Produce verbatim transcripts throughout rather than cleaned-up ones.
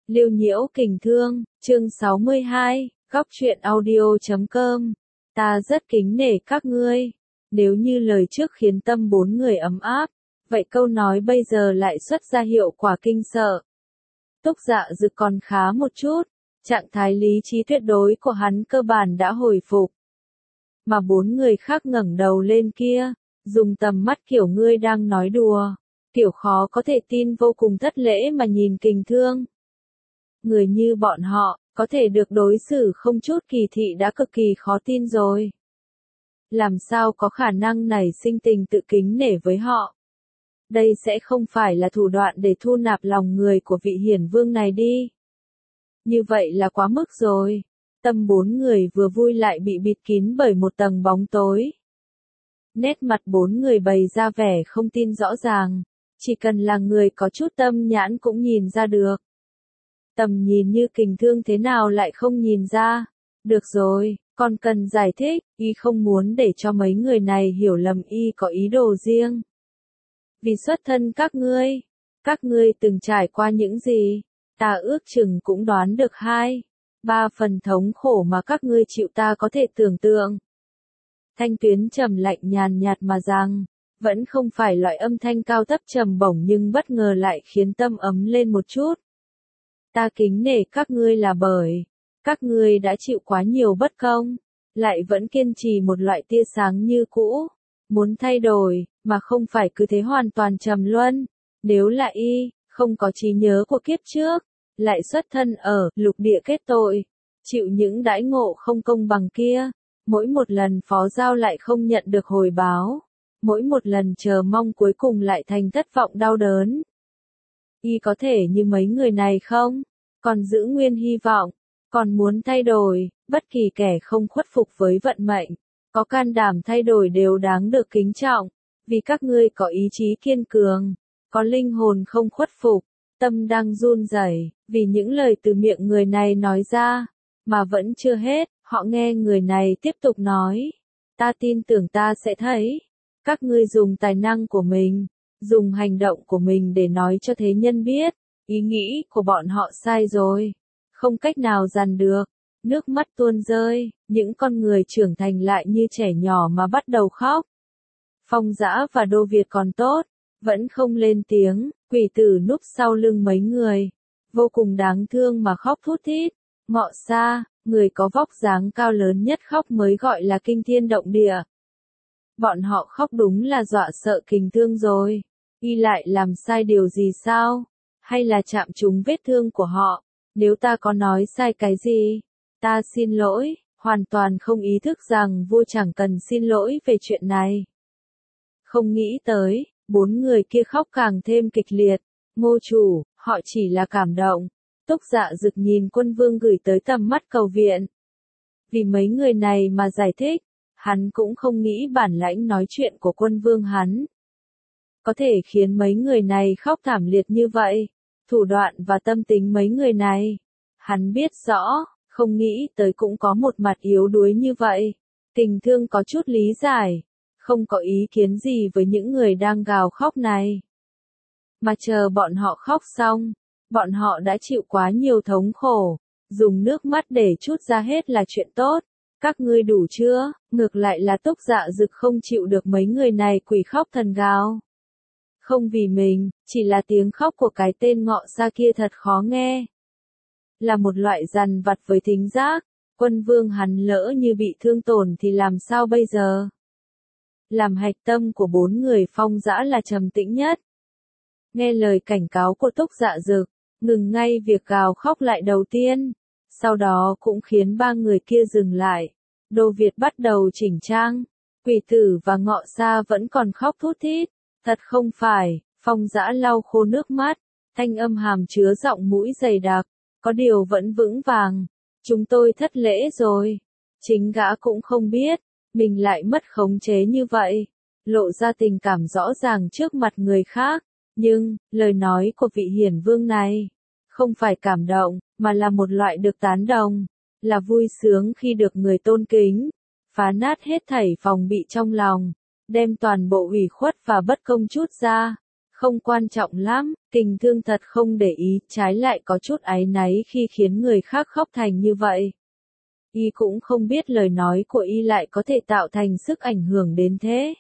Lưu Nhiễu Kình Thương, chương sáu mươi hai, góc truyện audio chấm com. Ta rất kính nể các ngươi. Nếu như lời trước khiến tâm bốn người ấm áp, vậy câu nói bây giờ lại xuất ra hiệu quả kinh sợ. Túc Dạ Dực còn khá một chút, trạng thái lý trí tuyệt đối của hắn cơ bản đã hồi phục. Mà bốn người khác ngẩng đầu lên kia, dùng tầm mắt kiểu ngươi đang nói đùa, kiểu khó có thể tin vô cùng thất lễ mà nhìn Kình Thương. Người như bọn họ, có thể được đối xử không chút kỳ thị đã cực kỳ khó tin rồi. Làm sao có khả năng nảy sinh tình tự kính nể với họ? Đây sẽ không phải là thủ đoạn để thu nạp lòng người của vị hiển vương này đi. Như vậy là quá mức rồi. Tâm bốn người vừa vui lại bị bịt kín bởi một tầng bóng tối. Nét mặt bốn người bày ra vẻ không tin rõ ràng. Chỉ cần là người có chút tâm nhãn cũng nhìn ra được. Tầm nhìn như Kình Thương thế nào lại không nhìn ra. Được rồi, còn cần giải thích, y không muốn để cho mấy người này hiểu lầm y có ý đồ riêng. Vì xuất thân các ngươi, các ngươi từng trải qua những gì, ta ước chừng cũng đoán được hai, ba phần thống khổ mà các ngươi chịu ta có thể tưởng tượng. Thanh Tuyến trầm lạnh nhàn nhạt mà rằng, vẫn không phải loại âm thanh cao thấp trầm bổng nhưng bất ngờ lại khiến tâm ấm lên một chút. Ta kính nể các ngươi là bởi, các ngươi đã chịu quá nhiều bất công, lại vẫn kiên trì một loại tia sáng như cũ, muốn thay đổi, mà không phải cứ thế hoàn toàn trầm luân. Nếu là y, không có trí nhớ của kiếp trước, lại xuất thân ở lục địa kết tội, chịu những đãi ngộ không công bằng kia, mỗi một lần phó giao lại không nhận được hồi báo, mỗi một lần chờ mong cuối cùng lại thành thất vọng đau đớn. Y có thể như mấy người này không? Còn giữ nguyên hy vọng, còn muốn thay đổi, bất kỳ kẻ không khuất phục với vận mệnh, có can đảm thay đổi đều đáng được kính trọng, vì các ngươi có ý chí kiên cường, có linh hồn không khuất phục, tâm đang run rẩy, vì những lời từ miệng người này nói ra, mà vẫn chưa hết, họ nghe người này tiếp tục nói, ta tin tưởng ta sẽ thấy, các ngươi dùng tài năng của mình, dùng hành động của mình để nói cho thế nhân biết, ý nghĩ của bọn họ sai rồi, không cách nào dằn được, nước mắt tuôn rơi, những con người trưởng thành lại như trẻ nhỏ mà bắt đầu khóc. Phong Dã và Đô Việt còn tốt, vẫn không lên tiếng, quỷ tử núp sau lưng mấy người, vô cùng đáng thương mà khóc thút thít. Ngọ Sa, người có vóc dáng cao lớn nhất khóc mới gọi là kinh thiên động địa. Bọn họ khóc đúng là dọa sợ Kình Thương rồi. Y lại làm sai điều gì sao? Hay là chạm trúng vết thương của họ? Nếu ta có nói sai cái gì, ta xin lỗi, hoàn toàn không ý thức rằng vua chẳng cần xin lỗi về chuyện này. Không nghĩ tới, bốn người kia khóc càng thêm kịch liệt. Ngô chủ, họ chỉ là cảm động. Túc Dạ Dực nhìn Quân Vương gửi tới tầm mắt cầu viện. Vì mấy người này mà giải thích, hắn cũng không nghĩ bản lãnh nói chuyện của Quân Vương hắn có thể khiến mấy người này khóc thảm liệt như vậy. Thủ đoạn và tâm tính mấy người này, hắn biết rõ, không nghĩ tới cũng có một mặt yếu đuối như vậy. Kình Thương có chút lý giải, không có ý kiến gì với những người đang gào khóc này. Mà chờ bọn họ khóc xong, bọn họ đã chịu quá nhiều thống khổ, dùng nước mắt để trút ra hết là chuyện tốt. Các ngươi đủ chưa? Ngược lại là Túc Dạ Dực không chịu được mấy người này quỷ khóc thần gào. Không vì mình, chỉ là tiếng khóc của cái tên Ngọ Sa kia thật khó nghe. Là một loại dằn vặt với thính giác, Quân Vương hắn lỡ như bị thương tổn thì làm sao bây giờ? Làm hạch tâm của bốn người Phong Dã là trầm tĩnh nhất. Nghe lời cảnh cáo của Túc Dạ Dực, ngừng ngay việc gào khóc lại đầu tiên, sau đó cũng khiến ba người kia dừng lại. Đô Việt bắt đầu chỉnh trang, quỷ tử và Ngọ Sa vẫn còn khóc thút thít. Thật không phải, Phong Dã lau khô nước mắt, thanh âm hàm chứa giọng mũi dày đặc, có điều vẫn vững vàng. Chúng tôi thất lễ rồi. Chính gã cũng không biết, mình lại mất khống chế như vậy, lộ ra tình cảm rõ ràng trước mặt người khác. Nhưng, lời nói của vị hiển vương này, không phải cảm động, mà là một loại được tán đồng, là vui sướng khi được người tôn kính, phá nát hết thảy phòng bị trong lòng. Đem toàn bộ ủy khuất và bất công trút ra, Không quan trọng lắm, Kình Thương thật không để ý, trái lại có chút áy náy khi khiến người khác khóc thành như vậy. Y cũng không biết lời nói của y lại có thể tạo thành sức ảnh hưởng đến thế.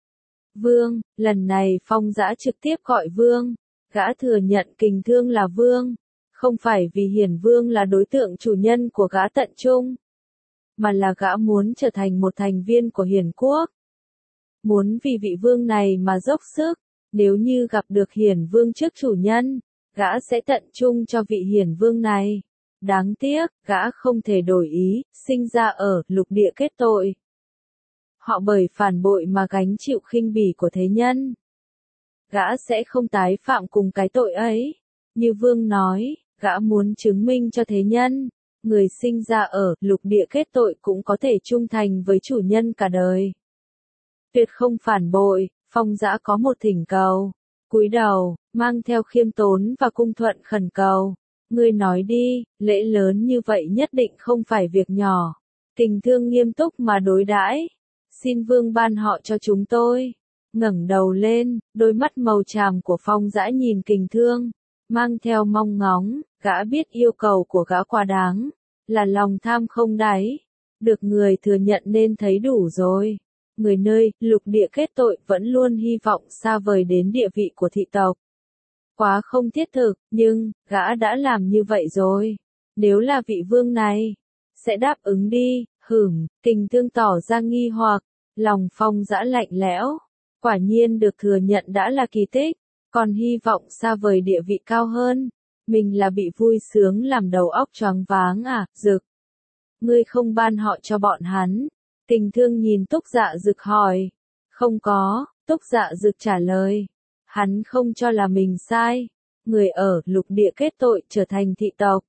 Vương, lần này Phong Dã trực tiếp gọi Vương, gã thừa nhận Kình Thương là Vương, không phải vì Hiển Vương là đối tượng chủ nhân của gã tận trung, mà là gã muốn trở thành một thành viên của Hiển Quốc. Muốn vì vị Vương này mà dốc sức, nếu như gặp được Hiển Vương trước chủ nhân, gã sẽ tận trung cho vị Hiển Vương này. Đáng tiếc, gã không thể đổi ý, sinh ra ở lục địa kết tội. Họ bởi phản bội mà gánh chịu khinh bỉ của thế nhân. Gã sẽ không tái phạm cùng cái tội ấy. Như Vương nói, gã muốn chứng minh cho thế nhân, người sinh ra ở lục địa kết tội cũng có thể trung thành với chủ nhân cả đời. Tuyệt không phản bội, Phong Dã có một thỉnh cầu. Cúi đầu, mang theo khiêm tốn và cung thuận khẩn cầu. Ngươi nói đi, lễ lớn như vậy nhất định không phải việc nhỏ. Kình Thương nghiêm túc mà đối đãi. Xin Vương ban họ cho chúng tôi. Ngẩng đầu lên, đôi mắt màu tràm của Phong Dã nhìn Kình Thương, mang theo mong ngóng, gã biết yêu cầu của gã quá đáng, là lòng tham không đáy. Được người thừa nhận nên thấy đủ rồi. Người nơi lục địa kết tội vẫn luôn hy vọng xa vời đến địa vị của thị tộc. Quá không thiết thực, nhưng, gã đã làm như vậy rồi. Nếu là vị Vương này, sẽ đáp ứng đi, hửm, Kình Thương tỏ ra nghi hoặc, lòng Phong Dã lạnh lẽo. Quả nhiên được thừa nhận đã là kỳ tích, còn hy vọng xa vời địa vị cao hơn. Mình là bị vui sướng làm đầu óc choáng váng à, Dực. Ngươi không ban họ cho bọn hắn. Kình Thương nhìn Túc Dạ Dực hỏi. Không có, Túc Dạ Dực trả lời. Hắn không cho là mình sai. Người ở lục địa kết tội trở thành thị tộc.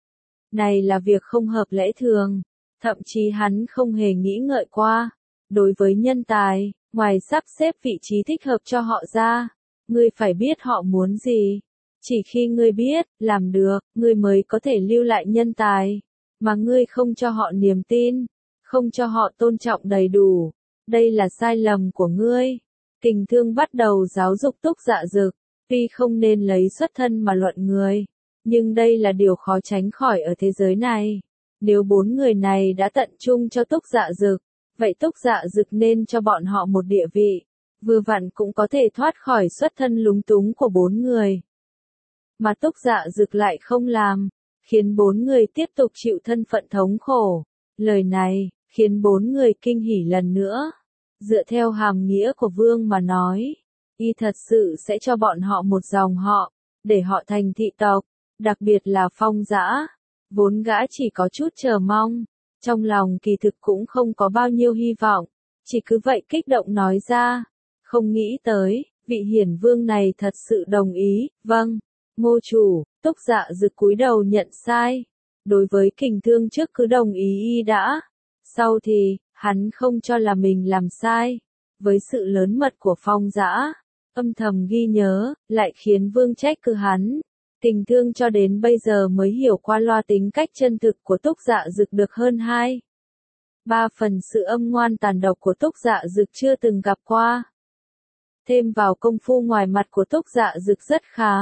Này là việc không hợp lẽ thường. Thậm chí hắn không hề nghĩ ngợi qua. Đối với nhân tài, ngoài sắp xếp vị trí thích hợp cho họ ra, ngươi phải biết họ muốn gì. Chỉ khi ngươi biết, làm được, ngươi mới có thể lưu lại nhân tài. Mà ngươi không cho họ niềm tin, không cho họ tôn trọng đầy đủ. Đây là sai lầm của ngươi. Kình Thương bắt đầu giáo dục Túc Dạ Dực, tuy không nên lấy xuất thân mà luận người, nhưng đây là điều khó tránh khỏi ở thế giới này. Nếu bốn người này đã tận trung cho Túc Dạ Dực, vậy Túc Dạ Dực nên cho bọn họ một địa vị, vừa vặn cũng có thể thoát khỏi xuất thân lúng túng của bốn người. Mà Túc Dạ Dực lại không làm, khiến bốn người tiếp tục chịu thân phận thống khổ. Lời này, khiến bốn người kinh hỉ lần nữa. Dựa theo hàm nghĩa của Vương mà nói, y thật sự sẽ cho bọn họ một dòng họ, để họ thành thị tộc, đặc biệt là Phong Dã. Vốn gã chỉ có chút chờ mong, trong lòng kỳ thực cũng không có bao nhiêu hy vọng, chỉ cứ vậy kích động nói ra. Không nghĩ tới, vị Hiển Vương này thật sự đồng ý, vâng, Ngô chủ. Túc Dạ Dực cúi đầu nhận sai. Đối với Kình Thương trước cứ đồng ý y đã, sau thì, hắn không cho là mình làm sai. Với sự lớn mật của Phong Dã, âm thầm ghi nhớ, lại khiến Vương trách cứ hắn. Kình Thương cho đến bây giờ mới hiểu qua loa tính cách chân thực của Túc Dạ Dực được hơn hai. Ba phần sự âm ngoan tàn độc của Túc Dạ Dực chưa từng gặp qua. Thêm vào công phu ngoài mặt của Túc Dạ Dực rất khá.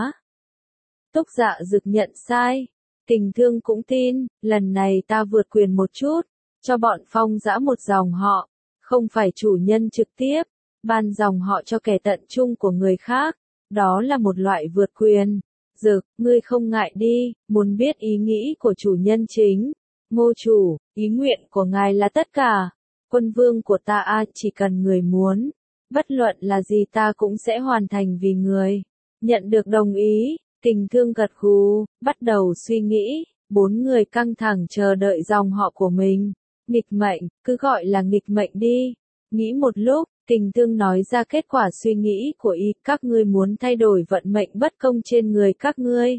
Túc Dạ Dực nhận sai. Kình Thương cũng tin, lần này ta vượt quyền một chút, cho bọn Phong Dã một dòng họ, không phải chủ nhân trực tiếp, ban dòng họ cho kẻ tận trung của người khác, đó là một loại vượt quyền. Dực, ngươi không ngại đi, muốn biết ý nghĩ của chủ nhân chính. Ngô chủ, ý nguyện của ngài là tất cả. Quân vương của ta a, chỉ cần người muốn, bất luận là gì ta cũng sẽ hoàn thành vì người. Nhận được đồng ý, Kình Thương gật gù, bắt đầu suy nghĩ. Bốn người căng thẳng chờ đợi dòng họ của mình. Nghịch mệnh, cứ gọi là nghịch mệnh đi. Nghĩ một lúc, Kình Thương nói ra kết quả suy nghĩ của y, các ngươi muốn thay đổi vận mệnh bất công trên người các ngươi.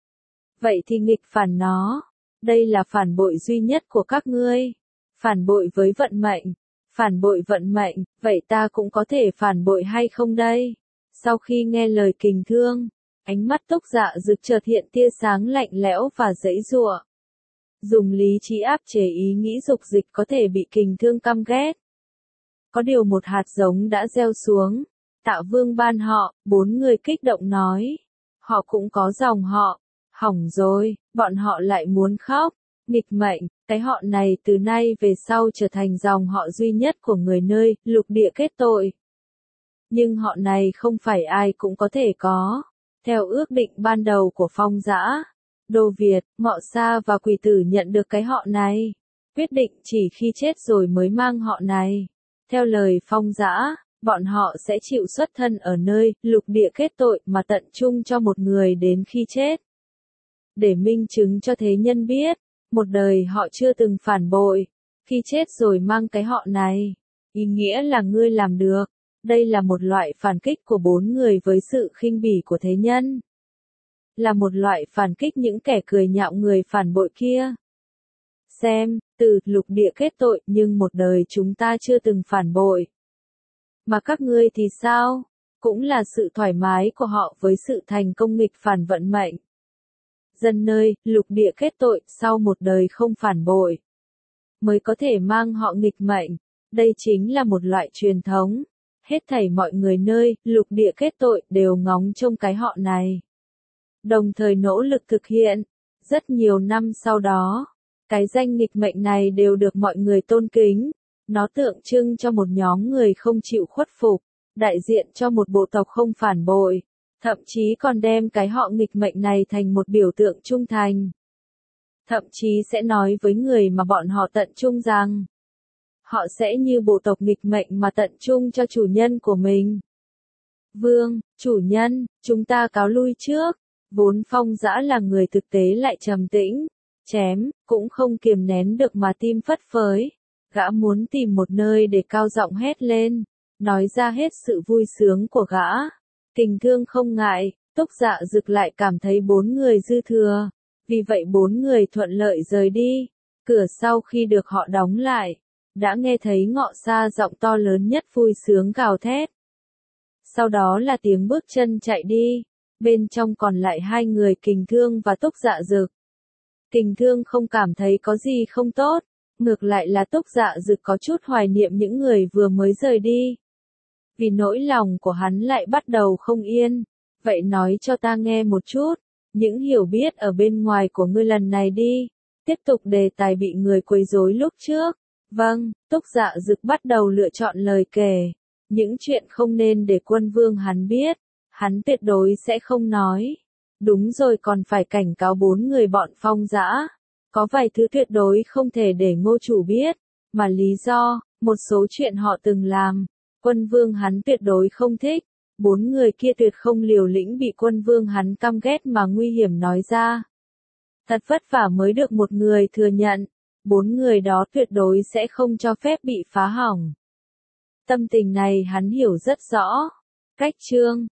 Vậy thì nghịch phản nó. Đây là phản bội duy nhất của các ngươi. Phản bội với vận mệnh. Phản bội vận mệnh, vậy ta cũng có thể phản bội hay không đây? Sau khi nghe lời Kình Thương, ánh mắt Túc Dạ Dực chợt hiện tia sáng lạnh lẽo và giãy giụa. Dùng lý trí áp chế ý nghĩ dục dịch có thể bị Kình Thương căm ghét. Có điều một hạt giống đã gieo xuống, Tạ Vương ban họ, bốn người kích động nói. Họ cũng có dòng họ. Hỏng rồi, bọn họ lại muốn khóc. Nghịch mệnh, cái họ này từ nay về sau trở thành dòng họ duy nhất của người nơi lục địa kết tội. Nhưng họ này không phải ai cũng có thể có. Theo ước định ban đầu của Phong Dã, Đô Việt, Ngọ Sa và Quỷ Tử nhận được cái họ này. Quyết định chỉ khi chết rồi mới mang họ này. Theo lời Phong Dã, bọn họ sẽ chịu xuất thân ở nơi lục địa kết tội mà tận trung cho một người đến khi chết. Để minh chứng cho thế nhân biết, một đời họ chưa từng phản bội, khi chết rồi mang cái họ này. Ý nghĩa là ngươi làm được. Đây là một loại phản kích của bốn người với sự khinh bỉ của thế nhân. Là một loại phản kích những kẻ cười nhạo người phản bội kia. Xem, từ lục địa kết tội nhưng một đời chúng ta chưa từng phản bội. Mà các ngươi thì sao? Cũng là sự thoải mái của họ với sự thành công nghịch phản vận mệnh. Dân nơi, lục địa kết tội sau một đời không phản bội. Mới có thể mang họ nghịch mệnh. Đây chính là một loại truyền thống. Hết thảy mọi người nơi lục địa kết tội đều ngóng trông cái họ này. Đồng thời nỗ lực thực hiện. Rất nhiều năm sau đó, cái danh nghịch mệnh này đều được mọi người tôn kính. Nó tượng trưng cho một nhóm người không chịu khuất phục, đại diện cho một bộ tộc không phản bội, thậm chí còn đem cái họ nghịch mệnh này thành một biểu tượng trung thành. Thậm chí sẽ nói với người mà bọn họ tận trung rằng, họ sẽ như bộ tộc nghịch mệnh mà tận trung cho chủ nhân của mình. Vương, chủ nhân, chúng ta cáo lui trước. Vốn Phong Dã là người thực tế lại trầm tĩnh, chém, cũng không kiềm nén được mà tim phất phới. Gã muốn tìm một nơi để cao giọng hét lên, nói ra hết sự vui sướng của gã. Tình thương không ngại, Túc Dạ Dực lại cảm thấy bốn người dư thừa. Vì vậy bốn người thuận lợi rời đi. Cửa sau khi được họ đóng lại, đã nghe thấy Ngọ Sa giọng to lớn nhất vui sướng gào thét. Sau đó là tiếng bước chân chạy đi. Bên trong còn lại hai người Kình Thương và Túc Dạ Dực. Kình Thương không cảm thấy có gì không tốt. Ngược lại là Túc Dạ Dực có chút hoài niệm những người vừa mới rời đi. Vì nỗi lòng của hắn lại bắt đầu không yên. Vậy nói cho ta nghe một chút. Những hiểu biết ở bên ngoài của ngươi lần này đi. Tiếp tục đề tài bị người quấy rối lúc trước. Vâng, Túc Dạ Dực bắt đầu lựa chọn lời kể. Những chuyện không nên để quân vương hắn biết. Hắn tuyệt đối sẽ không nói. Đúng rồi, còn phải cảnh cáo bốn người bọn Phong Dã. Có vài thứ tuyệt đối không thể để Ngô chủ biết. Mà lý do, một số chuyện họ từng làm. Quân vương hắn tuyệt đối không thích. Bốn người kia tuyệt không liều lĩnh bị quân vương hắn căm ghét mà nguy hiểm nói ra. Thật vất vả mới được một người thừa nhận. Bốn người đó tuyệt đối sẽ không cho phép bị phá hỏng. Tâm tình này hắn hiểu rất rõ. Cách chương